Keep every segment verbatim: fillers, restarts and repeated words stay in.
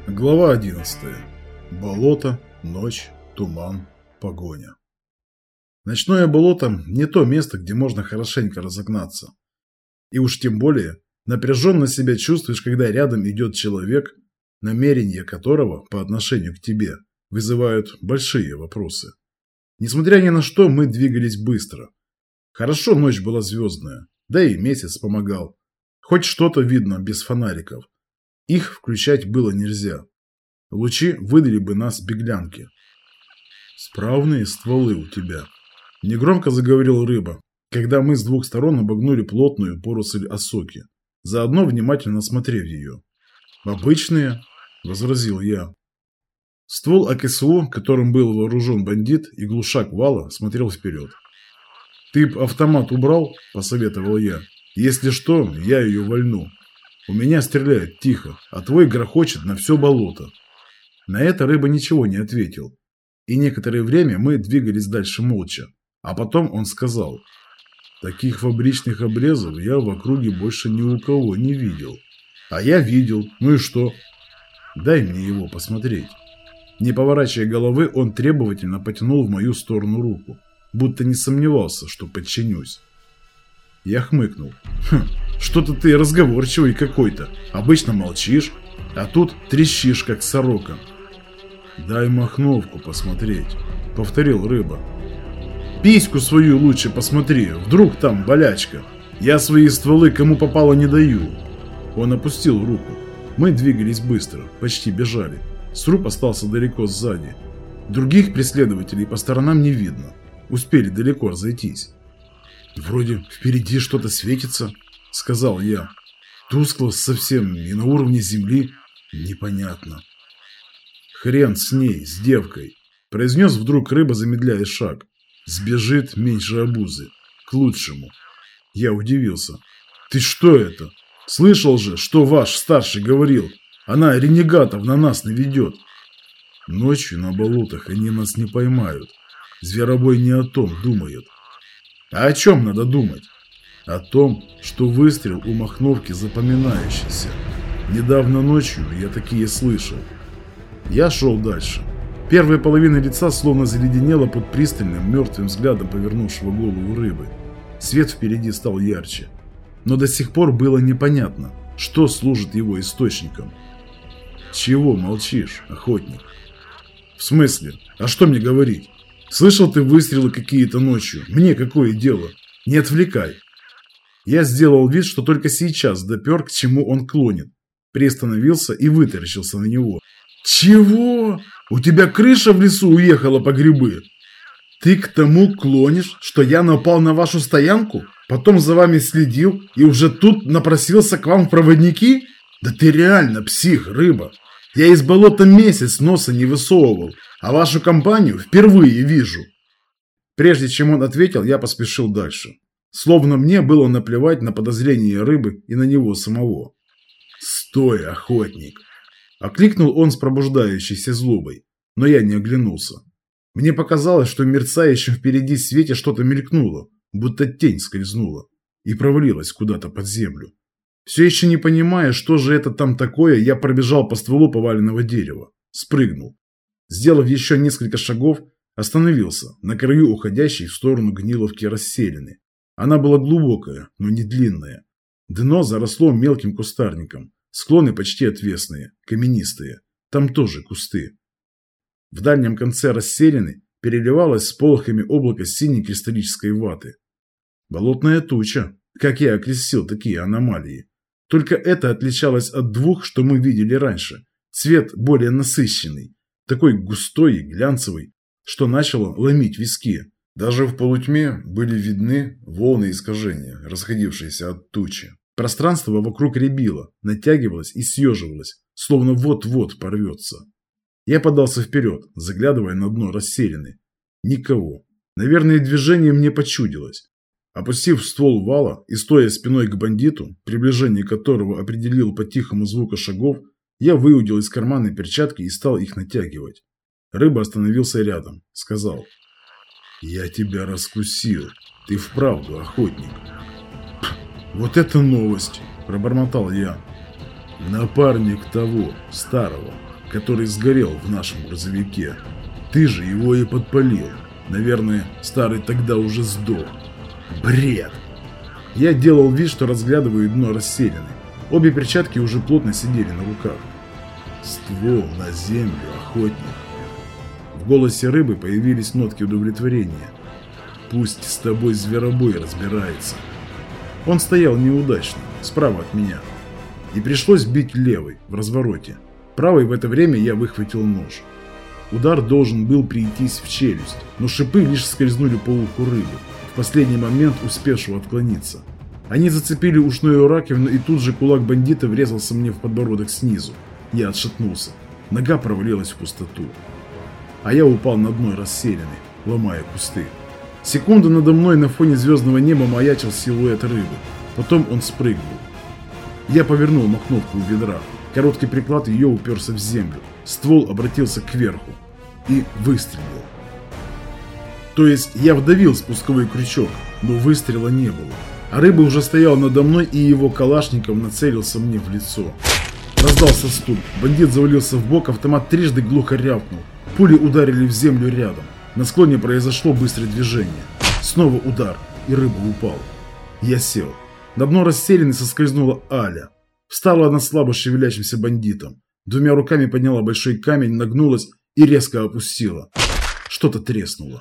Глава одиннадцатая. Болото, ночь, туман, погоня. Ночное болото – не то место, где можно хорошенько разогнаться. И уж тем более напряженно себя чувствуешь, когда рядом идет человек, намерения которого по отношению к тебе вызывают большие вопросы. Несмотря ни на что, мы двигались быстро. Хорошо ночь была звездная, да и месяц помогал. Хоть что-то видно без фонариков. Их включать было нельзя. Лучи выдали бы нас беглянки. «Справные стволы у тебя», – негромко заговорил Рыба, когда мы с двух сторон обогнули плотную поросль осоки, заодно внимательно осмотрев ее. «Обычные», – возразил я. Ствол АКСУ, которым был вооружен бандит, и глушак вала смотрел вперед. «Ты б автомат убрал?» – посоветовал я. «Если что, я ее вольну. У меня стреляют тихо, а твой грохочет на все болото». На это Рыба ничего не ответил. И некоторое время мы двигались дальше молча. А потом он сказал: «Таких фабричных обрезов я в округе больше ни у кого не видел». «А я видел. Ну и что?» «Дай мне его посмотреть». Не поворачивая головы, он требовательно потянул в мою сторону руку, будто не сомневался, что подчинюсь. Я хмыкнул. «Хм, что-то ты разговорчивый какой-то. Обычно молчишь, а тут трещишь, как сорока». «Дай махновку посмотреть», — повторил Рыба. «Письку свою лучше посмотри, вдруг там болячка. Я свои стволы кому попало не даю». Он опустил руку. Мы двигались быстро, почти бежали. Сруб остался далеко сзади. Других преследователей по сторонам не видно. Успели далеко разойтись. «Вроде впереди что-то светится», — сказал я. «Тускло совсем и на уровне земли. Непонятно». «Хрен с ней, с девкой», – произнес вдруг Рыба, замедляя шаг. «Сбежит меньше обузы. К лучшему». Я удивился. «Ты что это? Слышал же, что ваш старший говорил. Она ренегатов на нас наведет». «Ночью на болотах они нас не поймают. Зверобой не о том думает». «А о чем надо думать?» «О том, что выстрел у махновки запоминающийся. Недавно ночью я такие слышал». Я шел дальше. Первая половина лица словно заледенела под пристальным, мертвым взглядом повернувшего голову Рыбы. Свет впереди стал ярче. Но до сих пор было непонятно, что служит его источником. «Чего молчишь, охотник?» «В смысле? А что мне говорить? Слышал ты выстрелы какие-то ночью? Мне какое дело? Не отвлекай». Я сделал вид, что только сейчас допер, к чему он клонит. Приостановился и вытаращился на него. «Чего? У тебя крыша в лесу уехала по грибы? Ты к тому клонишь, что я напал на вашу стоянку, потом за вами следил и уже тут напросился к вам в проводники? Да ты реально псих, Рыба. Я из болота месяц носа не высовывал, а вашу компанию впервые вижу». Прежде чем он ответил, я поспешил дальше. Словно мне было наплевать на подозрения Рыбы и на него самого. «Стой, охотник!» Окликнул он с пробуждающейся злобой, но я не оглянулся. Мне показалось, что в мерцающем впереди свете что-то мелькнуло, будто тень скользнула и провалилась куда-то под землю. Все еще не понимая, что же это там такое, я пробежал по стволу поваленного дерева, спрыгнул. Сделав еще несколько шагов, остановился на краю уходящей в сторону гниловки расселины. Она была глубокая, но не длинная. Дно заросло мелким кустарником. Склоны почти отвесные, каменистые. Там тоже кусты. В дальнем конце расселены переливалось с полохами облако синей кристаллической ваты. Болотная туча, как я окрестил такие аномалии. Только это отличалось от двух, что мы видели раньше. Цвет более насыщенный, такой густой и глянцевый, что начало ломить виски. Даже в полутьме были видны волны искажения, расходившиеся от тучи. Пространство вокруг рябило, натягивалось и съеживалось, словно вот-вот порвется. Я подался вперед, заглядывая на дно расселены. Никого. Наверное, движение мне почудилось. Опустив ствол вала и стоя спиной к бандиту, приближение которого определил по тихому звуку шагов, я выудил из кармана перчатки и стал их натягивать. Рыба остановился рядом, сказал: «Я тебя раскусил. Ты вправду охотник». «Вот это новость!» – пробормотал я. «Напарник того, старого», который сгорел в нашем грузовике. Ты же его и подпалил. Наверное, старый тогда уже сдох. Бред! Я делал вид, что разглядываю дно расселены. Обе перчатки уже плотно сидели на руках. Ствол на землю, охотник. В голосе рыбы появились нотки удовлетворения. Пусть с тобой зверобой разбирается. Он стоял неудачно, справа от меня. И пришлось бить левой, в развороте. Правой в это время я выхватил нож. Удар должен был прийтись в челюсть, но шипы лишь скользнули по уху рыбы, в последний момент успевшего отклониться. Они зацепили ушную раковину, и тут же кулак бандита врезался мне в подбородок снизу. Я отшатнулся. Нога провалилась в пустоту. А я упал на дно расселены, ломая кусты. Секунду надо мной на фоне звездного неба маячил силуэт рыбы. Потом он спрыгнул. Я повернул махновку у ведра. Короткий приклад ее уперся в землю. Ствол обратился кверху. И выстрелил. То есть я вдавил спусковой крючок, но выстрела не было. А рыба уже стоял надо мной, и его калашников нацелился мне в лицо. Раздался стук. Бандит завалился в бок, автомат трижды глухо рявкнул. Пули ударили в землю рядом. На склоне произошло быстрое движение. Снова удар, и рыба упала. Я сел. На дно расселены соскользнула Аля. Встала она слабо шевелящимся бандитом. Двумя руками подняла большой камень, нагнулась и резко опустила. Что-то треснуло.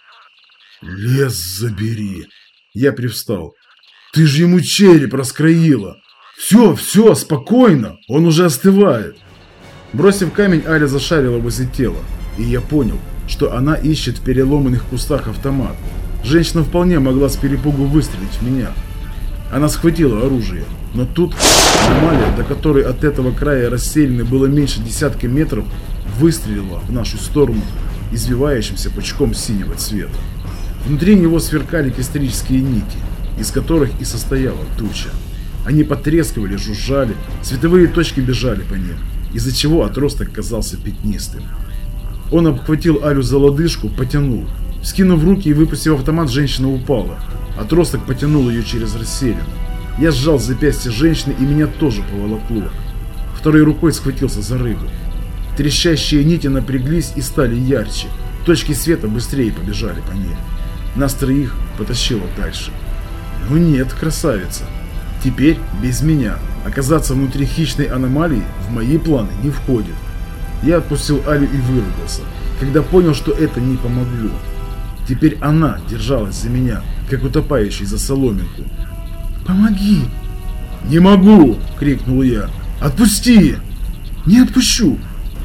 «Лес забери!» Я привстал. «Ты же ему череп раскроила!» «Все, все, спокойно! Он уже остывает!» Бросив камень, Аля зашарила возле тела. И я понял, что она ищет в переломанных кустах автомат. Женщина вполне могла с перепугу выстрелить в меня. Она схватила оружие. Но тут аномалия, до которой от этого края расселены было меньше десятка метров, выстрелила в нашу сторону извивающимся пучком синего цвета. Внутри него сверкали кристаллические нити, из которых и состояла туча. Они потрескивали, жужжали, световые точки бежали по ним, из-за чего отросток казался пятнистым. Он обхватил Алю за лодыжку, потянул. Скинув руки и выпустив автомат, женщина упала. Отросток потянул ее через расселину. Я сжал запястье женщины, и меня тоже поволокло. Второй рукой схватился за рыбу. Трещащие нити напряглись и стали ярче. Точки света быстрее побежали по ней. Нас троих потащило дальше. Ну нет, красавица. Теперь без меня оказаться внутри хищной аномалии в мои планы не входит. Я отпустил Алю и выругался, когда понял, что это не помогло. Теперь она держалась за меня, как утопающий за соломинку. «Помоги!» «Не могу!» — крикнул я. «Отпусти!» «Не отпущу!»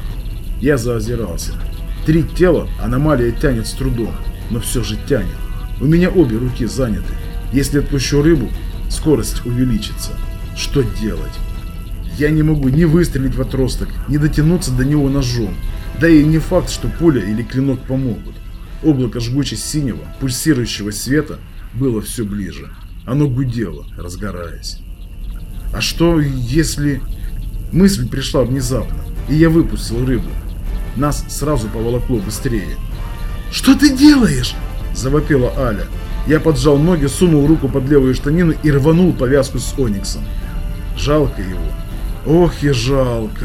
Я заозирался. Три тела аномалия тянет с трудом, но все же тянет. У меня обе руки заняты. Если отпущу рыбу, скорость увеличится. Что делать? Я не могу ни выстрелить в отросток, ни дотянуться до него ножом. Да и не факт, что пуля или клинок помогут. Облако жгуче-синего, пульсирующего света было все ближе. Оно гудело, разгораясь. А что если... Мысль пришла внезапно, и я выпустил рыбу. Нас сразу поволокло быстрее. «Что ты делаешь?» – завопила Аля. Я поджал ноги, сунул руку под левую штанину и рванул повязку с ониксом. Жалко его. Ох и жалко.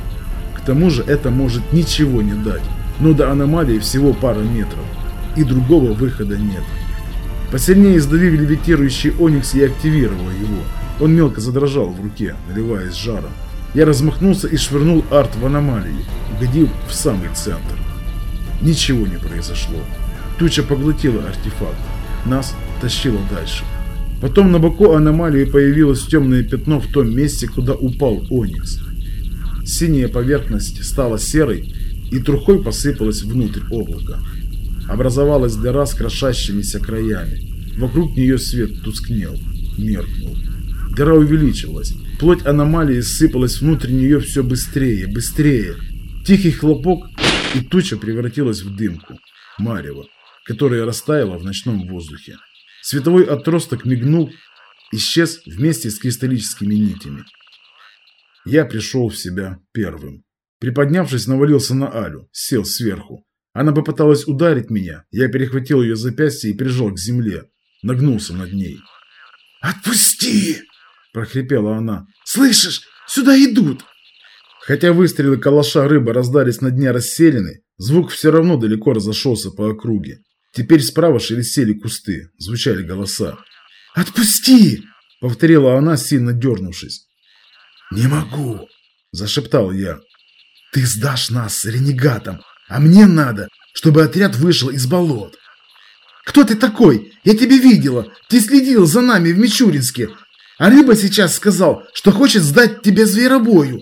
К тому же это может ничего не дать. Но до аномалии всего пара метров. И другого выхода нет. Посильнее сдавив левитирующий оникс, я активировал его. Он мелко задрожал в руке, наливаясь жаром. Я размахнулся и швырнул арт в аномалию, угодив в самый центр. Ничего не произошло. Туча поглотила артефакт. Нас тащило дальше. Потом на боку аномалии появилось темное пятно в том месте, куда упал оникс. Синяя поверхность стала серой и трухой посыпалась внутрь облака. Образовалась дыра с крошащимися краями. Вокруг нее свет тускнел, меркнул. Дыра увеличилась. Плоть аномалии сыпалась внутрь нее все быстрее, быстрее. Тихий хлопок, и туча превратилась в дымку, марево, которое растаяло в ночном воздухе. Световой отросток мигнул, исчез вместе с кристаллическими нитями. Я пришел в себя первым. Приподнявшись, навалился на Алю, сел сверху. Она попыталась ударить меня, я перехватил ее запястье и прижал к земле, нагнулся над ней. «Отпусти!» – прохрипела она. «Слышишь, сюда идут!» Хотя выстрелы калаша рыба раздались на дне расселены, звук все равно далеко разошелся по округе. Теперь справа шелестели кусты, звучали голоса. «Отпусти!» – повторила она, сильно дернувшись. «Не могу!» – зашептал я. «Ты сдашь нас ренегатам, а мне надо, чтобы отряд вышел из болот». «Кто ты такой? Я тебя видела. Ты следил за нами в Мичуринске. А рыба сейчас сказал, что хочет сдать тебя зверобою».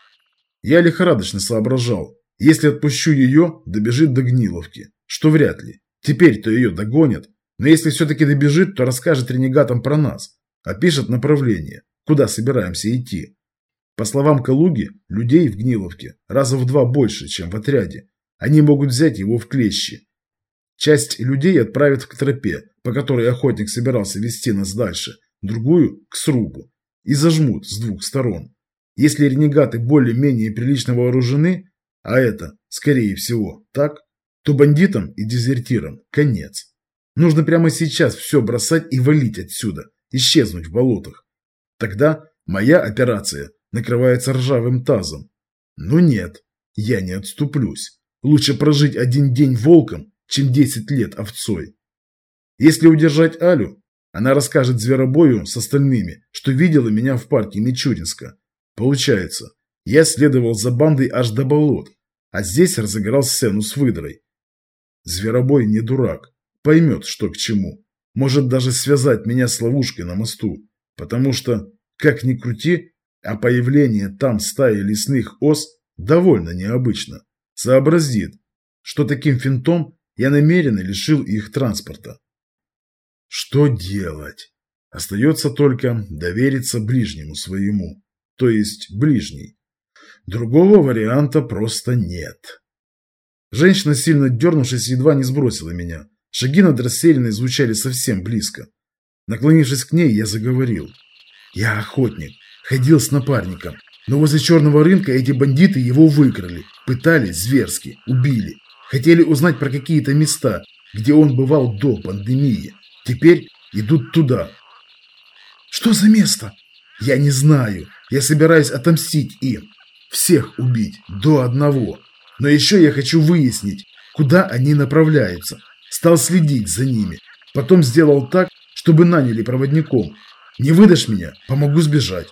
Я лихорадочно соображал. Если отпущу ее, добежит до Гниловки. Что вряд ли. Теперь-то ее догонят. Но если все-таки добежит, то расскажет ренегатам про нас. Опишет направление, куда собираемся идти. По словам Калуги, людей в Гниловке раза в два больше, чем в отряде. Они могут взять его в клещи. Часть людей отправят к тропе, по которой охотник собирался вести нас дальше, другую – к срубу. И зажмут с двух сторон. Если ренегаты более-менее прилично вооружены, а это, скорее всего, так, то бандитам и дезертирам конец. Нужно прямо сейчас все бросать и валить отсюда, исчезнуть в болотах. Тогда моя операция накрывается ржавым тазом. Но нет, я не отступлюсь. Лучше прожить один день волком, чем десять лет овцой. Если удержать Алю, она расскажет зверобою с остальными, что видела меня в парке Мичуринска. Получается, я следовал за бандой аж до болот, а здесь разыграл сцену с выдрой. Зверобой не дурак, поймет, что к чему. Может даже связать меня с ловушкой на мосту, потому что, как ни крути, а появление там стаи лесных ос довольно необычно. Сообразит, что таким финтом я намеренно лишил их транспорта. Что делать? Остается только довериться ближнему своему. То есть ближний. Другого варианта просто нет. Женщина, сильно дернувшись, едва не сбросила меня. Шаги над расселенной звучали совсем близко. Наклонившись к ней, я заговорил. Я охотник, ходил с напарником, но возле черного рынка эти бандиты его выкрали, пытали зверски, убили. Хотели узнать про какие-то места, где он бывал до пандемии. Теперь идут туда. Что за место? Я не знаю. Я собираюсь отомстить им. Всех убить до одного. Но еще я хочу выяснить, куда они направляются. Стал следить за ними. Потом сделал так, чтобы наняли проводником. Не выдашь меня, помогу сбежать.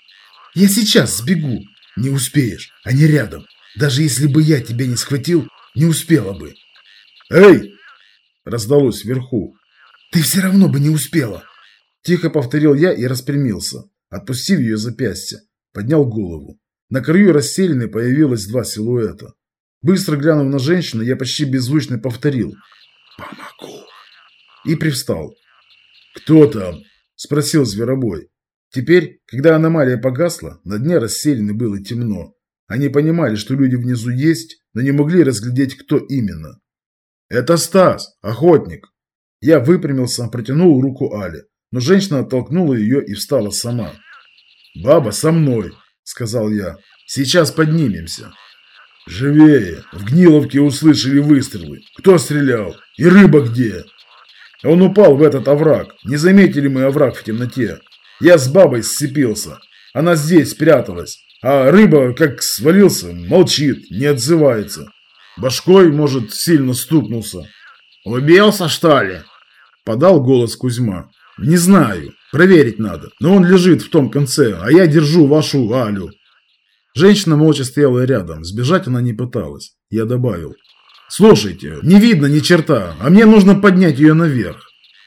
Я сейчас сбегу. Не успеешь, они рядом. Даже если бы я тебя не схватил, не успела бы. Эй! Раздалось вверху. Ты все равно бы не успела. Тихо повторил я и распрямился, отпустив ее запястье. Поднял голову. На краю расселены появилось два силуэта. Быстро глянув на женщину, я почти беззвучно повторил «Помогу» и привстал. «Кто там?» – спросил зверобой. Теперь, когда аномалия погасла, на дне расселены было темно. Они понимали, что люди внизу есть, но не могли разглядеть, кто именно. «Это Стас, охотник». Я выпрямился, протянул руку Але, но женщина оттолкнула ее и встала сама. «Баба со мной», – сказал я. «Сейчас поднимемся». «Живее! В Гниловке услышали выстрелы. Кто стрелял? И рыба где?» «Он упал в этот овраг. Не заметили мы овраг в темноте. Я с бабой сцепился. Она здесь спряталась. А рыба, как свалился, молчит, не отзывается. Башкой, может, сильно стукнулся». «Убился, что ли?» – подал голос Кузьма. «Не знаю. Проверить надо. Но он лежит в том конце, а я держу вашу Алю». Женщина молча стояла рядом. Сбежать она не пыталась. Я добавил. «Слушайте, не видно ни черта, а мне нужно поднять ее наверх».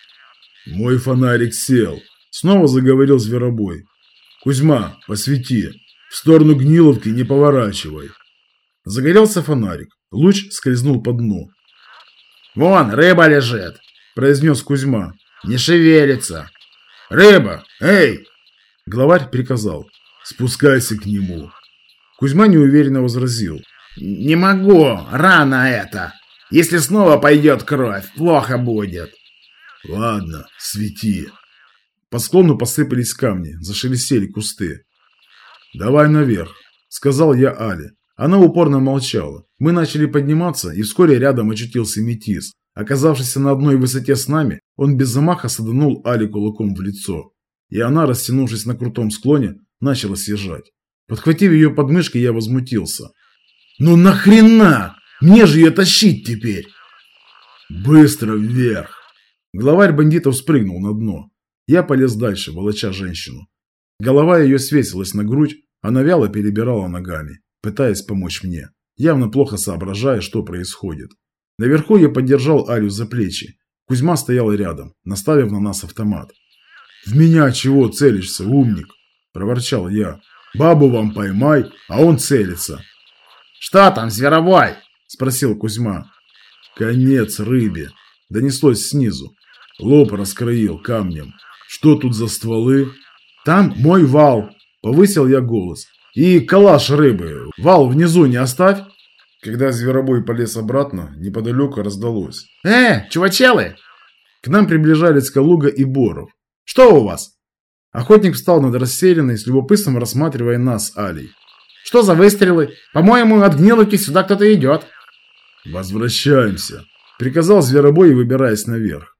«Мой фонарик сел», – снова заговорил зверобой. «Кузьма, посвети. В сторону Гниловки не поворачивай». Загорелся фонарик. Луч скользнул по дну. «Вон, рыба лежит», – произнес Кузьма. «Не шевелится». «Рыба! Эй!» Главарь приказал. «Спускайся к нему». Кузьма неуверенно возразил. «Не могу, рано это. Если снова пойдет кровь, плохо будет». «Ладно, свети». По склону посыпались камни, зашелестели кусты. «Давай наверх», — сказал я Але. Она упорно молчала. Мы начали подниматься, и вскоре рядом очутился метис. Оказавшись на одной высоте с нами, он без замаха саданул Але кулаком в лицо. И она, растянувшись на крутом склоне, начала съезжать. Подхватив ее подмышки, я возмутился. «Ну нахрена? Мне же ее тащить теперь!» «Быстро вверх!» Главарь бандитов спрыгнул на дно. Я полез дальше, волоча женщину. Голова ее свесилась на грудь, она вяло перебирала ногами, пытаясь помочь мне, явно плохо соображая, что происходит. Наверху я поддержал Алю за плечи. Кузьма стоял рядом, наставив на нас автомат. «В меня чего целишься, умник?» – проворчал я. «Бабу вам поймай, а он целится». «Что там, зверобой?» – спросил Кузьма. «Конец рыбе», – донеслось снизу. Лоб раскроил камнем. «Что тут за стволы?» «Там мой вал», – повысил я голос. «И калаш рыбы. Вал внизу не оставь». Когда зверобой полез обратно, неподалеку раздалось. «Э, чувачелы!» К нам приближались Калуга и Боров. «Что у вас?» Охотник встал над расселенной, с любопытством рассматривая нас с Алей. «Что за выстрелы? По-моему, от Гниловки сюда кто-то идет». «Возвращаемся», — приказал зверобой, выбираясь наверх.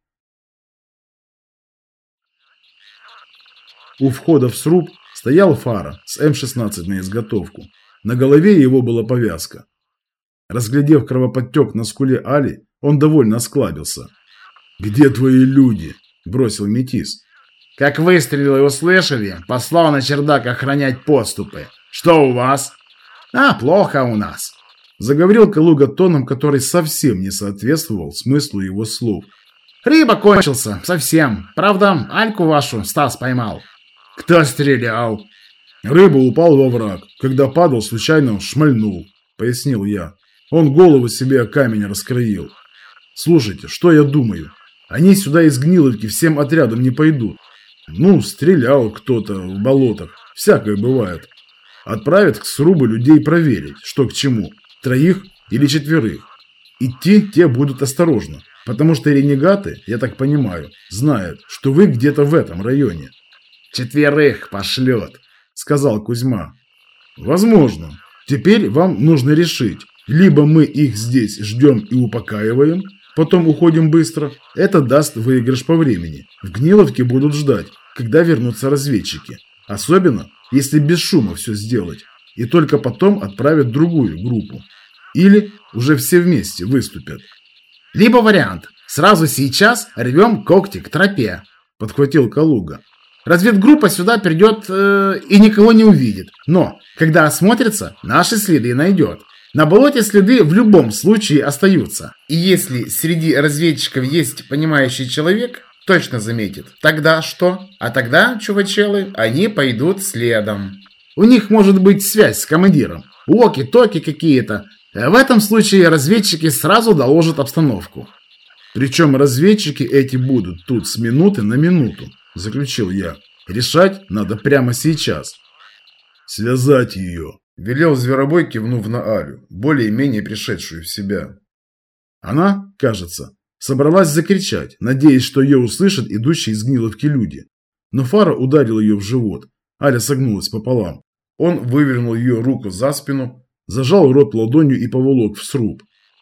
У входа в сруб стоял Фара с эм шестнадцать на изготовку. На голове его была повязка. Разглядев кровоподтек на скуле Али, он довольно осклабился. «Где твои люди?» – бросил метис. «Как выстрелы услышали, послал на чердак охранять подступы. Что у вас?» «А, плохо у нас», – заговорил Калуга тоном, который совсем не соответствовал смыслу его слов. «Рыба кончился, совсем. Правда, Альку вашу Стас поймал». «Кто стрелял?» «Рыба упал во враг. Когда падал, случайно шмальнул», – пояснил я. Он голову себе о камень раскроил. «Слушайте, что я думаю? Они сюда из Гниловки всем отрядом не пойдут. Ну, стрелял кто-то в болотах. Всякое бывает. Отправят к срубу людей проверить, что к чему. Троих или четверых. Идти те будут осторожно, потому что ренегаты, я так понимаю, знают, что вы где-то в этом районе». «Четверых пошлет», — сказал Кузьма. «Возможно. Теперь вам нужно решить. Либо мы их здесь ждем и упокаиваем, потом уходим быстро. Это даст выигрыш по времени. В Гниловке будут ждать, когда вернутся разведчики. Особенно, если без шума все сделать. И только потом отправят другую группу. Или уже все вместе выступят». «Либо вариант. Сразу сейчас рвем когти к тропе», — подхватил Калуга. «Разведгруппа сюда придет э, и никого не увидит. Но, когда осмотрится, наши следы найдет. На болоте следы в любом случае остаются. И если среди разведчиков есть понимающий человек, точно заметит. Тогда что? А тогда, чувачелы, они пойдут следом. У них может быть связь с командиром. Уоки-токи какие-то. В этом случае разведчики сразу доложат обстановку». «Причем разведчики эти будут тут с минуты на минуту», – заключил я. «Решать надо прямо сейчас». «Связать ее», – велел зверобой, кивнув на Алю, более-менее пришедшую в себя. Она, кажется, собралась закричать, надеясь, что ее услышат идущие из Гниловки люди. Но Фара ударил ее в живот. Аля согнулась пополам. Он вывернул ее руку за спину, зажал рот ладонью и поволок в сруб.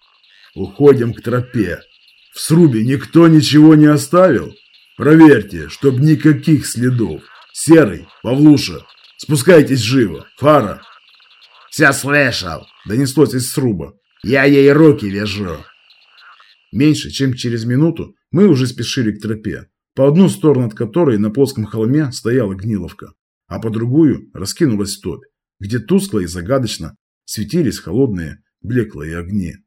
«Уходим к тропе. В срубе никто ничего не оставил? Проверьте, чтоб никаких следов. Серый, Павлуша, спускайтесь живо. Фара!» «Все слышал», — донеслось из сруба. «Я ей руки вяжу». Меньше чем через минуту мы уже спешили к тропе, по одну сторону от которой на плоском холме стояла Гниловка, а по другую раскинулась топь, где тускло и загадочно светились холодные блеклые огни.